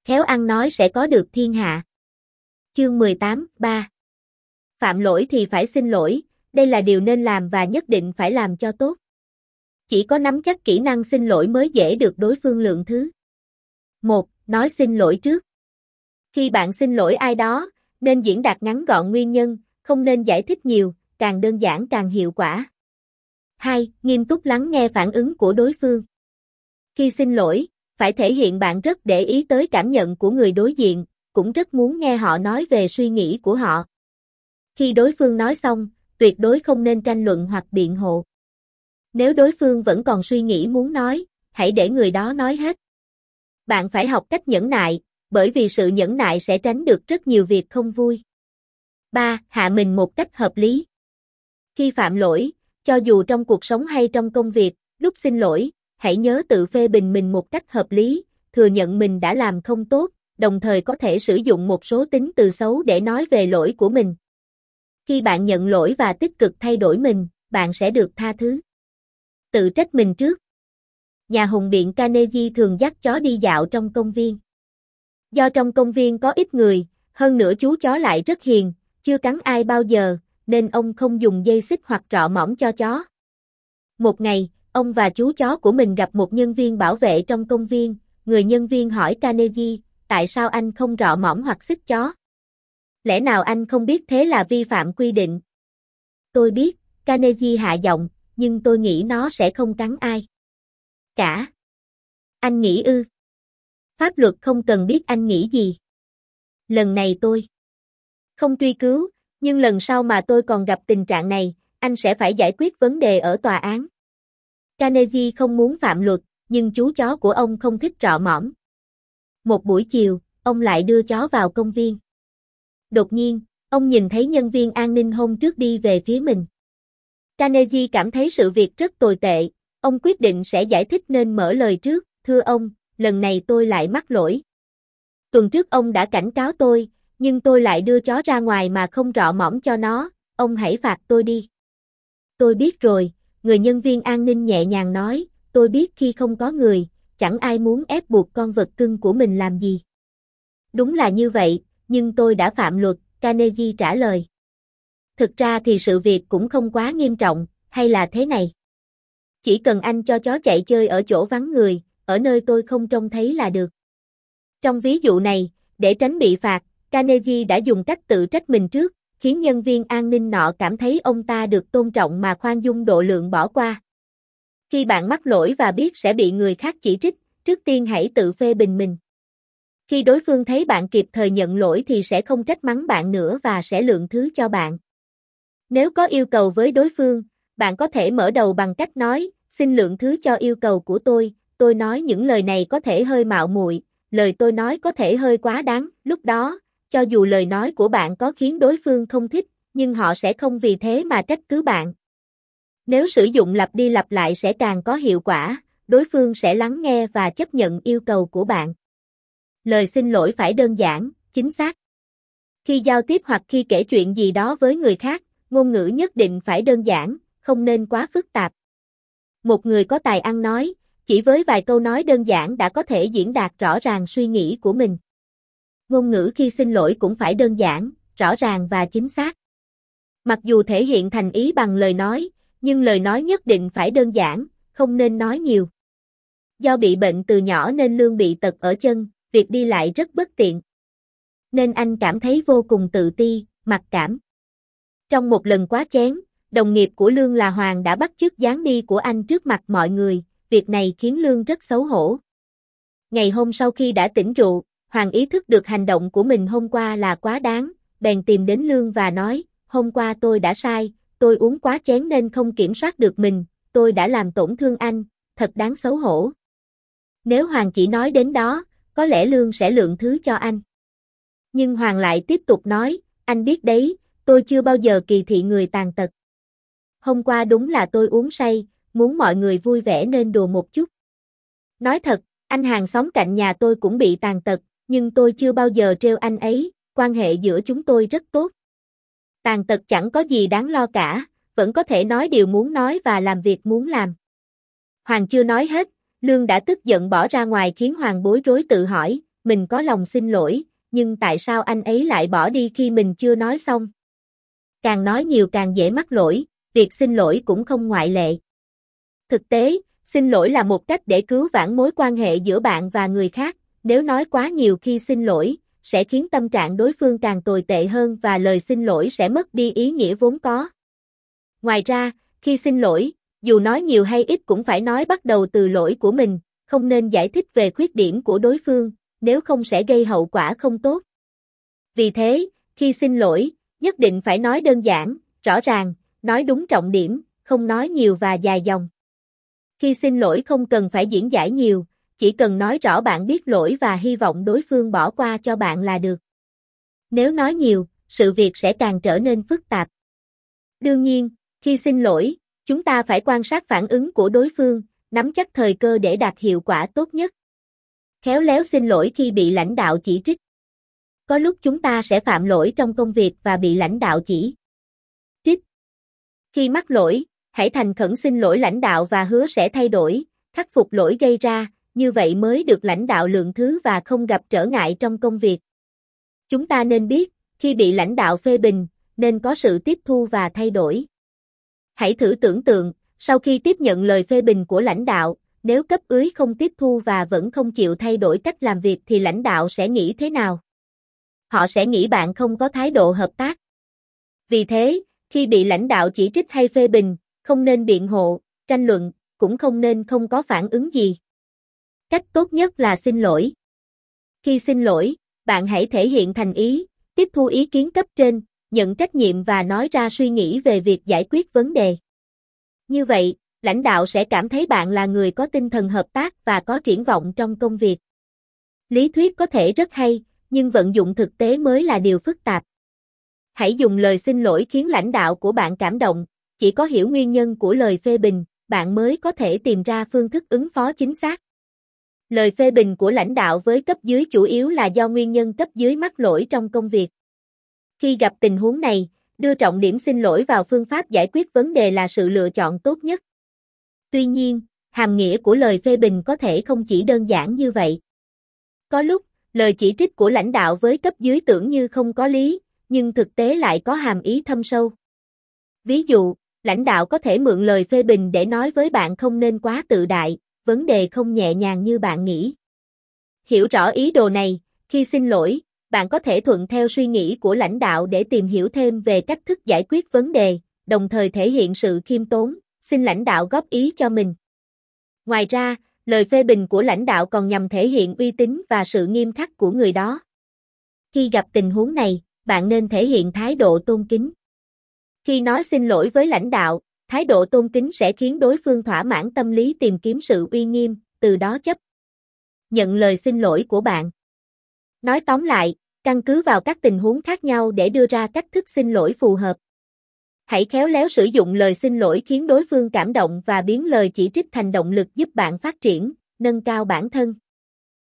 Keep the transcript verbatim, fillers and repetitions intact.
khéo ăn nói sẽ có được thiên hạ. Chương mười tám, ba. Phạm lỗi thì phải xin lỗi, đây là điều nên làm và nhất định phải làm cho tốt. Chỉ có nắm chắc kỹ năng xin lỗi mới dễ được đối phương lượng thứ. một. Nói xin lỗi trước. Khi bạn xin lỗi ai đó, nên diễn đạt ngắn gọn nguyên nhân, không nên giải thích nhiều, càng đơn giản càng hiệu quả. hai. Nghiêm túc lắng nghe phản ứng của đối phương. Khi xin lỗi, phải thể hiện bạn rất để ý tới cảm nhận của người đối diện, cũng rất muốn nghe họ nói về suy nghĩ của họ. Khi đối phương nói xong, tuyệt đối không nên tranh luận hoặc biện hộ. Nếu đối phương vẫn còn suy nghĩ muốn nói, hãy để người đó nói hết. Bạn phải học cách nhẫn nại, bởi vì sự nhẫn nại sẽ tránh được rất nhiều việc không vui. ba. Hạ mình một cách hợp lý. Khi phạm lỗi, cho dù trong cuộc sống hay trong công việc, lúc xin lỗi, hãy nhớ tự phê bình mình một cách hợp lý, thừa nhận mình đã làm không tốt, đồng thời có thể sử dụng một số tính từ xấu để nói về lỗi của mình. Khi bạn nhận lỗi và tích cực thay đổi mình, bạn sẽ được tha thứ. Tự trách mình trước. Nhà hùng biện Carnegie thường dắt chó đi dạo trong công viên. Do trong công viên có ít người, hơn nữa chú chó lại rất hiền, chưa cắn ai bao giờ, nên ông không dùng dây xích hoặc rọ mõm cho chó. Một ngày, ông và chú chó của mình gặp một nhân viên bảo vệ trong công viên, người nhân viên hỏi Carnegie, tại sao anh không rọ mõm hoặc xích chó? Lẽ nào anh không biết thế là vi phạm quy định? Tôi biết, Carnegie hạ giọng, nhưng tôi nghĩ nó sẽ không cắn ai cả. Anh nghĩ ư? Pháp luật không cần biết anh nghĩ gì. Lần này tôi không truy cứu, nhưng lần sau mà tôi còn gặp tình trạng này, anh sẽ phải giải quyết vấn đề ở tòa án. Carnegie không muốn phạm luật, nhưng chú chó của ông không thích rọ mõm. Một buổi chiều, ông lại đưa chó vào công viên. Đột nhiên, ông nhìn thấy nhân viên an ninh hôm trước đi về phía mình. Carnegie cảm thấy sự việc rất tồi tệ, ông quyết định sẽ giải thích nên mở lời trước, thưa ông, lần này tôi lại mắc lỗi. Tuần trước ông đã cảnh cáo tôi, nhưng tôi lại đưa chó ra ngoài mà không rọ mõm cho nó, ông hãy phạt tôi đi. Tôi biết rồi, người nhân viên an ninh nhẹ nhàng nói, tôi biết khi không có người, chẳng ai muốn ép buộc con vật cưng của mình làm gì. Đúng là như vậy, nhưng tôi đã phạm luật, Carnegie trả lời. Thực ra thì sự việc cũng không quá nghiêm trọng, hay là thế này? Chỉ cần anh cho chó chạy chơi ở chỗ vắng người, ở nơi tôi không trông thấy là được. Trong ví dụ này, để tránh bị phạt, Carnegie đã dùng cách tự trách mình trước, khiến nhân viên an ninh nọ cảm thấy ông ta được tôn trọng mà khoan dung độ lượng bỏ qua. Khi bạn mắc lỗi và biết sẽ bị người khác chỉ trích, trước tiên hãy tự phê bình mình. Khi đối phương thấy bạn kịp thời nhận lỗi thì sẽ không trách mắng bạn nữa và sẽ lượng thứ cho bạn. Nếu có yêu cầu với đối phương, bạn có thể mở đầu bằng cách nói, xin lượng thứ cho yêu cầu của tôi, tôi nói những lời này có thể hơi mạo muội, lời tôi nói có thể hơi quá đáng, lúc đó, cho dù lời nói của bạn có khiến đối phương không thích, nhưng họ sẽ không vì thế mà trách cứ bạn. Nếu sử dụng lặp đi lặp lại sẽ càng có hiệu quả, đối phương sẽ lắng nghe và chấp nhận yêu cầu của bạn. Lời xin lỗi phải đơn giản, chính xác. Khi giao tiếp hoặc khi kể chuyện gì đó với người khác, ngôn ngữ nhất định phải đơn giản, không nên quá phức tạp. Một người có tài ăn nói, chỉ với vài câu nói đơn giản đã có thể diễn đạt rõ ràng suy nghĩ của mình. Ngôn ngữ khi xin lỗi cũng phải đơn giản, rõ ràng và chính xác. Mặc dù thể hiện thành ý bằng lời nói, nhưng lời nói nhất định phải đơn giản, không nên nói nhiều. Do bị bệnh từ nhỏ nên Lương bị tật ở chân, việc đi lại rất bất tiện. Nên anh cảm thấy vô cùng tự ti, mặc cảm. Trong một lần quá chén, đồng nghiệp của Lương là Hoàng đã bắt chước dáng đi của anh trước mặt mọi người, việc này khiến Lương rất xấu hổ. Ngày hôm sau khi đã tỉnh rượu, Hoàng ý thức được hành động của mình hôm qua là quá đáng, bèn tìm đến Lương và nói, hôm qua tôi đã sai, tôi uống quá chén nên không kiểm soát được mình, tôi đã làm tổn thương anh, thật đáng xấu hổ. Nếu Hoàng chỉ nói đến đó, có lẽ Lương sẽ lượng thứ cho anh. Nhưng Hoàng lại tiếp tục nói, anh biết đấy, tôi chưa bao giờ kỳ thị người tàn tật. Hôm qua đúng là tôi uống say, muốn mọi người vui vẻ nên đùa một chút. Nói thật, anh hàng xóm cạnh nhà tôi cũng bị tàn tật, nhưng tôi chưa bao giờ trêu anh ấy, quan hệ giữa chúng tôi rất tốt. Tàn tật chẳng có gì đáng lo cả, vẫn có thể nói điều muốn nói và làm việc muốn làm. Hoàng chưa nói hết, Lương đã tức giận bỏ ra ngoài khiến Hoàng bối rối tự hỏi, mình có lòng xin lỗi, nhưng tại sao anh ấy lại bỏ đi khi mình chưa nói xong? Càng nói nhiều càng dễ mắc lỗi, việc xin lỗi cũng không ngoại lệ. Thực tế, xin lỗi là một cách để cứu vãn mối quan hệ giữa bạn và người khác, nếu nói quá nhiều khi xin lỗi, sẽ khiến tâm trạng đối phương càng tồi tệ hơn và lời xin lỗi sẽ mất đi ý nghĩa vốn có. Ngoài ra, khi xin lỗi, dù nói nhiều hay ít cũng phải nói bắt đầu từ lỗi của mình, không nên giải thích về khuyết điểm của đối phương, nếu không sẽ gây hậu quả không tốt. Vì thế, khi xin lỗi, nhất định phải nói đơn giản, rõ ràng, nói đúng trọng điểm, không nói nhiều và dài dòng. Khi xin lỗi không cần phải diễn giải nhiều, chỉ cần nói rõ bạn biết lỗi và hy vọng đối phương bỏ qua cho bạn là được. Nếu nói nhiều, sự việc sẽ càng trở nên phức tạp. Đương nhiên, khi xin lỗi, chúng ta phải quan sát phản ứng của đối phương, nắm chắc thời cơ để đạt hiệu quả tốt nhất. Khéo léo xin lỗi khi bị lãnh đạo chỉ trích. Có lúc chúng ta sẽ phạm lỗi trong công việc và bị lãnh đạo chỉ trích. Khi mắc lỗi, hãy thành khẩn xin lỗi lãnh đạo và hứa sẽ thay đổi, khắc phục lỗi gây ra, như vậy mới được lãnh đạo lượng thứ và không gặp trở ngại trong công việc. Chúng ta nên biết, khi bị lãnh đạo phê bình, nên có sự tiếp thu và thay đổi. Hãy thử tưởng tượng, sau khi tiếp nhận lời phê bình của lãnh đạo, nếu cấp dưới không tiếp thu và vẫn không chịu thay đổi cách làm việc thì lãnh đạo sẽ nghĩ thế nào? Họ sẽ nghĩ bạn không có thái độ hợp tác. Vì thế, khi bị lãnh đạo chỉ trích hay phê bình, không nên biện hộ, tranh luận, cũng không nên không có phản ứng gì. Cách tốt nhất là xin lỗi. Khi xin lỗi, bạn hãy thể hiện thành ý, tiếp thu ý kiến cấp trên, nhận trách nhiệm và nói ra suy nghĩ về việc giải quyết vấn đề. Như vậy, lãnh đạo sẽ cảm thấy bạn là người có tinh thần hợp tác và có triển vọng trong công việc. Lý thuyết có thể rất hay, nhưng vận dụng thực tế mới là điều phức tạp. Hãy dùng lời xin lỗi khiến lãnh đạo của bạn cảm động, chỉ có hiểu nguyên nhân của lời phê bình, bạn mới có thể tìm ra phương thức ứng phó chính xác. Lời phê bình của lãnh đạo với cấp dưới chủ yếu là do nguyên nhân cấp dưới mắc lỗi trong công việc. Khi gặp tình huống này, đưa trọng điểm xin lỗi vào phương pháp giải quyết vấn đề là sự lựa chọn tốt nhất. Tuy nhiên, hàm nghĩa của lời phê bình có thể không chỉ đơn giản như vậy. Có lúc, lời chỉ trích của lãnh đạo với cấp dưới tưởng như không có lý, nhưng thực tế lại có hàm ý thâm sâu. Ví dụ, lãnh đạo có thể mượn lời phê bình để nói với bạn không nên quá tự đại, vấn đề không nhẹ nhàng như bạn nghĩ. Hiểu rõ ý đồ này, khi xin lỗi, bạn có thể thuận theo suy nghĩ của lãnh đạo để tìm hiểu thêm về cách thức giải quyết vấn đề, đồng thời thể hiện sự khiêm tốn, xin lãnh đạo góp ý cho mình. Ngoài ra, lời phê bình của lãnh đạo còn nhằm thể hiện uy tín và sự nghiêm khắc của người đó. Khi gặp tình huống này, bạn nên thể hiện thái độ tôn kính. Khi nói xin lỗi với lãnh đạo, thái độ tôn kính sẽ khiến đối phương thỏa mãn tâm lý tìm kiếm sự uy nghiêm, từ đó chấp nhận lời xin lỗi của bạn. Nói tóm lại, căn cứ vào các tình huống khác nhau để đưa ra cách thức xin lỗi phù hợp. Hãy khéo léo sử dụng lời xin lỗi khiến đối phương cảm động và biến lời chỉ trích thành động lực giúp bạn phát triển, nâng cao bản thân.